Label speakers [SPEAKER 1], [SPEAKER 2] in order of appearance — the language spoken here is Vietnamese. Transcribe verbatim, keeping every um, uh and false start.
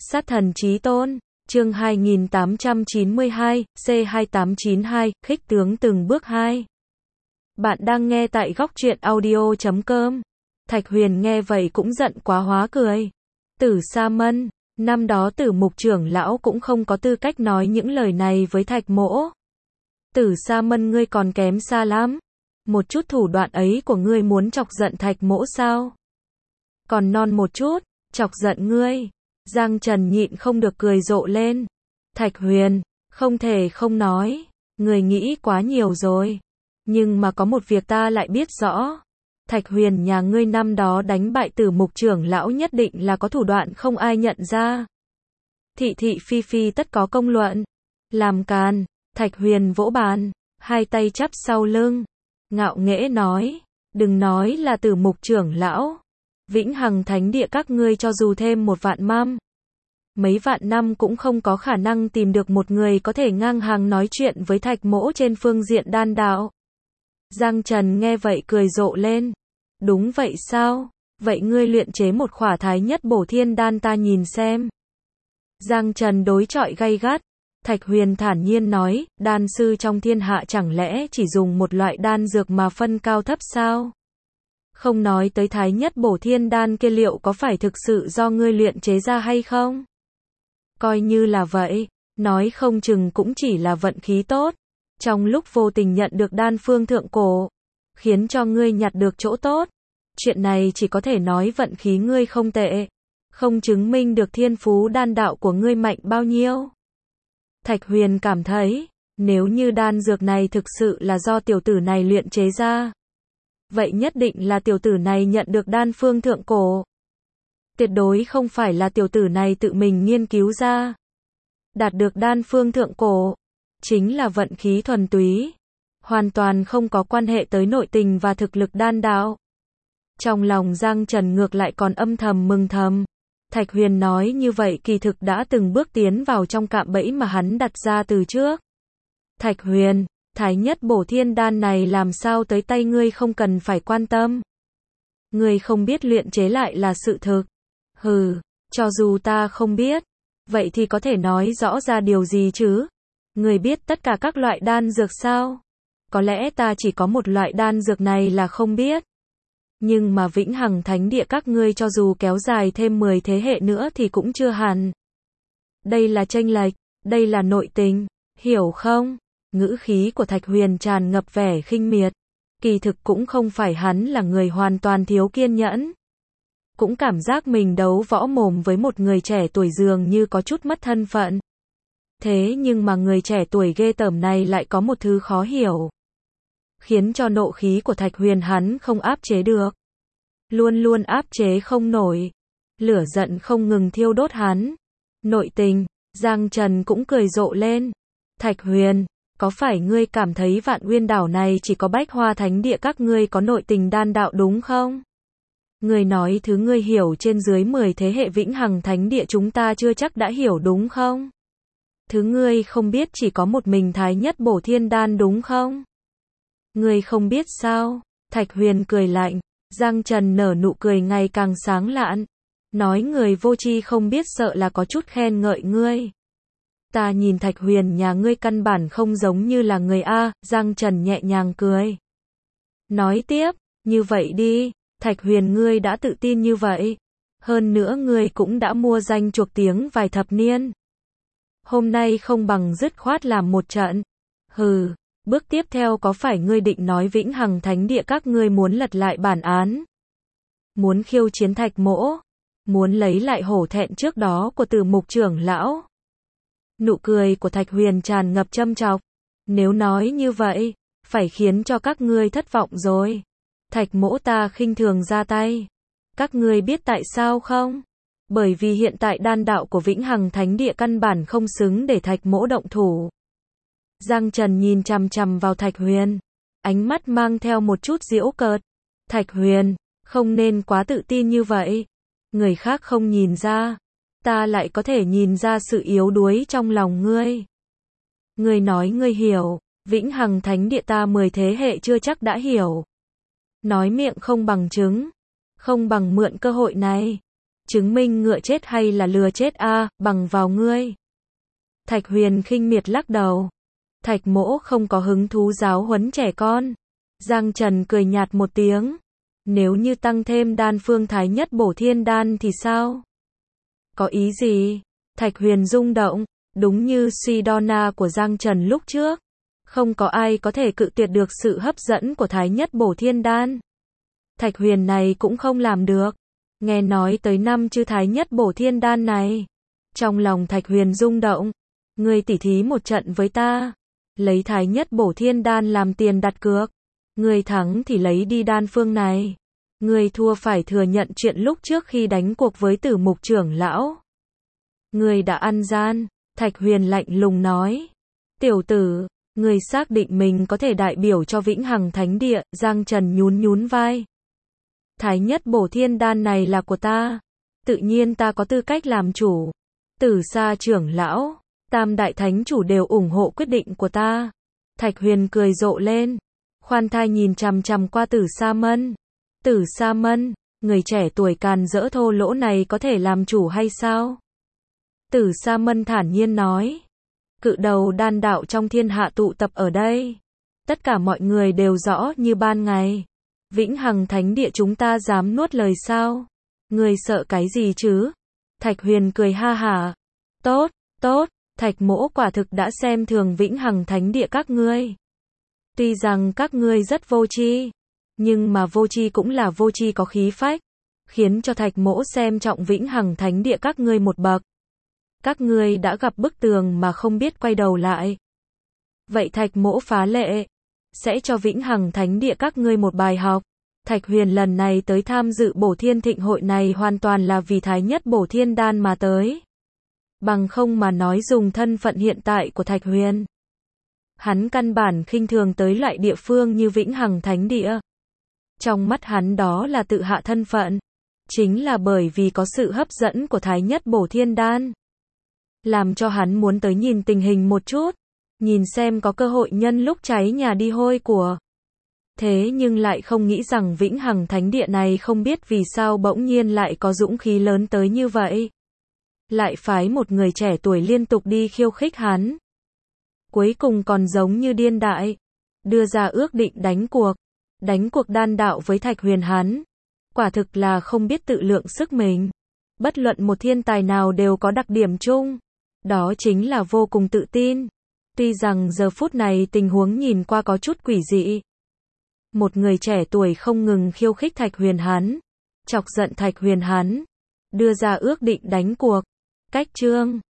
[SPEAKER 1] Sát thần chí tôn, chương hai nghìn tám trăm chín mươi hai, C hai tám chín hai, khích tướng từng bước hai. Bạn đang nghe tại góc truyện audio chấm com. Thạch Huyền nghe vậy cũng giận quá hóa cười. Tử Sa Mân, năm đó Tử Mục trưởng lão cũng không có tư cách nói những lời này với Thạch Mỗ. Tử Sa Mân, ngươi còn kém xa lắm. Một chút thủ đoạn ấy của ngươi muốn chọc giận Thạch Mỗ sao? Còn non một chút, chọc giận ngươi. Giang Trần nhịn không được cười rộ lên. Thạch Huyền, không thể không nói, người nghĩ quá nhiều rồi. Nhưng mà có một việc ta lại biết rõ. Thạch Huyền nhà ngươi năm đó đánh bại Tử Mục trưởng lão nhất định là có thủ đoạn không ai nhận ra. Thị thị phi phi tất có công luận. Làm càn, Thạch Huyền vỗ bàn, hai tay chắp sau lưng, ngạo nghễ nói, đừng nói là Tử Mục trưởng lão. Vĩnh Hằng Thánh Địa các ngươi cho dù thêm một vạn năm, mấy vạn năm cũng không có khả năng tìm được một người có thể ngang hàng nói chuyện với Thạch Mỗ trên phương diện đan đạo. Giang Trần nghe vậy cười rộ lên. Đúng vậy sao? Vậy ngươi luyện chế một khỏa thái nhất bổ thiên đan ta nhìn xem. Giang Trần đối chọi gay gắt. Thạch Huyền thản nhiên nói, đan sư trong thiên hạ chẳng lẽ chỉ dùng một loại đan dược mà phân cao thấp sao? Không nói tới thái nhất bổ thiên đan kia liệu có phải thực sự do ngươi luyện chế ra hay không? Coi như là vậy, nói không chừng cũng chỉ là vận khí tốt. Trong lúc vô tình nhận được đan phương thượng cổ, khiến cho ngươi nhặt được chỗ tốt. Chuyện này chỉ có thể nói vận khí ngươi không tệ, không chứng minh được thiên phú đan đạo của ngươi mạnh bao nhiêu. Thạch Huyền cảm thấy, nếu như đan dược này thực sự là do tiểu tử này luyện chế ra, vậy nhất định là tiểu tử này nhận được đan phương thượng cổ. Tuyệt đối không phải là tiểu tử này tự mình nghiên cứu ra. Đạt được đan phương thượng cổ, chính là vận khí thuần túy, hoàn toàn không có quan hệ tới nội tình và thực lực đan đạo. Trong lòng Giang Trần ngược lại còn âm thầm mừng thầm. Thạch Huyền nói như vậy kỳ thực đã từng bước tiến vào trong cạm bẫy mà hắn đặt ra từ trước. Thạch Huyền, thái nhất bổ thiên đan này làm sao tới tay ngươi không cần phải quan tâm. Ngươi không biết luyện chế lại là sự thực. Hừ, cho dù ta không biết, vậy thì có thể nói rõ ra điều gì chứ? Ngươi biết tất cả các loại đan dược sao? Có lẽ ta chỉ có một loại đan dược này là không biết. Nhưng mà Vĩnh Hằng Thánh Địa các ngươi cho dù kéo dài thêm mười thế hệ nữa thì cũng chưa hẳn. Đây là chênh lệch, đây là nội tình, hiểu không? Ngữ khí của Thạch Huyền tràn ngập vẻ khinh miệt. Kỳ thực cũng không phải hắn là người hoàn toàn thiếu kiên nhẫn. Cũng cảm giác mình đấu võ mồm với một người trẻ tuổi dường như có chút mất thân phận. Thế nhưng mà người trẻ tuổi ghê tởm này lại có một thứ khó hiểu, khiến cho nộ khí của Thạch Huyền hắn không áp chế được. Luôn luôn áp chế không nổi. Lửa giận không ngừng thiêu đốt hắn. Nội tình, Giang Trần cũng cười rộ lên. Thạch Huyền, có phải ngươi cảm thấy Vạn Uyên đảo này chỉ có Bách Hoa Thánh Địa các ngươi có nội tình đan đạo đúng không? Ngươi nói thứ ngươi hiểu trên dưới mười thế hệ Vĩnh Hằng Thánh Địa chúng ta chưa chắc đã hiểu đúng không? Thứ ngươi không biết chỉ có một mình thái nhất bổ thiên đan đúng không? Ngươi không biết sao? Thạch Huyền cười lạnh. Giang Trần nở nụ cười ngày càng sáng lạn. Nói người vô tri không biết sợ là có chút khen ngợi ngươi. Ta nhìn Thạch Huyền nhà ngươi căn bản không giống như là người A. Giang Trần nhẹ nhàng cười. Nói tiếp, như vậy đi, Thạch Huyền ngươi đã tự tin như vậy. Hơn nữa ngươi cũng đã mua danh chuộc tiếng vài thập niên. Hôm nay không bằng dứt khoát làm một trận. Hừ. Bước tiếp theo có phải ngươi định nói Vĩnh Hằng Thánh Địa các ngươi muốn lật lại bản án? Muốn khiêu chiến Thạch Mỗ? Muốn lấy lại hổ thẹn trước đó của Tử Mục trưởng lão? Nụ cười của Thạch Huyền tràn ngập châm chọc. Nếu nói như vậy, phải khiến cho các ngươi thất vọng rồi. Thạch Mỗ ta khinh thường ra tay. Các ngươi biết tại sao không? Bởi vì hiện tại đan đạo của Vĩnh Hằng Thánh Địa căn bản không xứng để Thạch Mỗ động thủ. Giang Trần nhìn chằm chằm vào Thạch Huyền, ánh mắt mang theo một chút giễu cợt. Thạch Huyền, không nên quá tự tin như vậy. Người khác không nhìn ra, ta lại có thể nhìn ra sự yếu đuối trong lòng ngươi. Ngươi nói ngươi hiểu, Vĩnh Hằng Thánh Địa ta mười thế hệ chưa chắc đã hiểu. Nói miệng không bằng chứng, không bằng mượn cơ hội này. Chứng minh ngựa chết hay là lừa chết a, bằng vào ngươi. Thạch Huyền khinh miệt lắc đầu. Thạch Mỗ không có hứng thú giáo huấn trẻ con. Giang Trần cười nhạt một tiếng. Nếu như tăng thêm đan phương thái nhất bổ thiên đan thì sao? Có ý gì? Thạch Huyền rung động, đúng như suy Donna của Giang Trần lúc trước. Không có ai có thể cự tuyệt được sự hấp dẫn của thái nhất bổ thiên đan. Thạch Huyền này cũng không làm được. Nghe nói tới năm chữ thái nhất bổ thiên đan này. Trong lòng Thạch Huyền rung động. Ngươi tỉ thí một trận với ta. Lấy thái nhất bổ thiên đan làm tiền đặt cược. Ngươi thắng thì lấy đi đan phương này. Ngươi thua phải thừa nhận chuyện lúc trước khi đánh cuộc với Tử Mục trưởng lão. Ngươi đã ăn gian. Thạch Huyền lạnh lùng nói. Tiểu tử, ngươi xác định mình có thể đại biểu cho Vĩnh Hằng Thánh Địa. Giang Trần nhún nhún vai. Thái nhất bổ thiên đan này là của ta. Tự nhiên ta có tư cách làm chủ. Tử Sa trưởng lão, Tam đại thánh chủ đều ủng hộ quyết định của ta. Thạch Huyền cười rộ lên. Khoan thai nhìn chằm chằm qua Tử Sa Mân. Tử Sa Mân, người trẻ tuổi càn rỡ thô lỗ này có thể làm chủ hay sao? Tử Sa Mân thản nhiên nói. Cự đầu đan đạo trong thiên hạ tụ tập ở đây. Tất cả mọi người đều rõ như ban ngày. Vĩnh Hằng Thánh Địa chúng ta dám nuốt lời sao? Người sợ cái gì chứ? Thạch Huyền cười ha hả. Tốt, tốt, Thạch Mỗ quả thực đã xem thường Vĩnh Hằng Thánh Địa các ngươi. Tuy rằng các ngươi rất vô tri, nhưng mà vô tri cũng là vô tri có khí phách, khiến cho Thạch Mỗ xem trọng Vĩnh Hằng Thánh Địa các ngươi một bậc. Các ngươi đã gặp bức tường mà không biết quay đầu lại. Vậy Thạch Mỗ phá lệ, sẽ cho Vĩnh Hằng Thánh Địa các ngươi một bài học. Thạch Huyền lần này tới tham dự Bổ Thiên Thịnh hội này hoàn toàn là vì thái nhất bổ thiên đan mà tới. Bằng không mà nói dùng thân phận hiện tại của Thạch Huyền, hắn căn bản khinh thường tới loại địa phương như Vĩnh Hằng Thánh Địa. Trong mắt hắn đó là tự hạ thân phận. Chính là bởi vì có sự hấp dẫn của thái nhất bổ thiên đan, làm cho hắn muốn tới nhìn tình hình một chút. Nhìn xem có cơ hội nhân lúc cháy nhà đi hôi của. Thế nhưng lại không nghĩ rằng Vĩnh Hằng Thánh Địa này không biết vì sao bỗng nhiên lại có dũng khí lớn tới như vậy. Lại phái một người trẻ tuổi liên tục đi khiêu khích hắn. Cuối cùng còn giống như điên đại. Đưa ra ước định đánh cuộc. Đánh cuộc đan đạo với Thạch Huyền hắn. Quả thực là không biết tự lượng sức mình. Bất luận một thiên tài nào đều có đặc điểm chung. Đó chính là vô cùng tự tin. Tuy rằng giờ phút này tình huống nhìn qua có chút quỷ dị. Một người trẻ tuổi không ngừng khiêu khích Thạch Huyền hắn. Chọc giận Thạch Huyền hắn. Đưa ra ước định đánh cuộc. Cách chương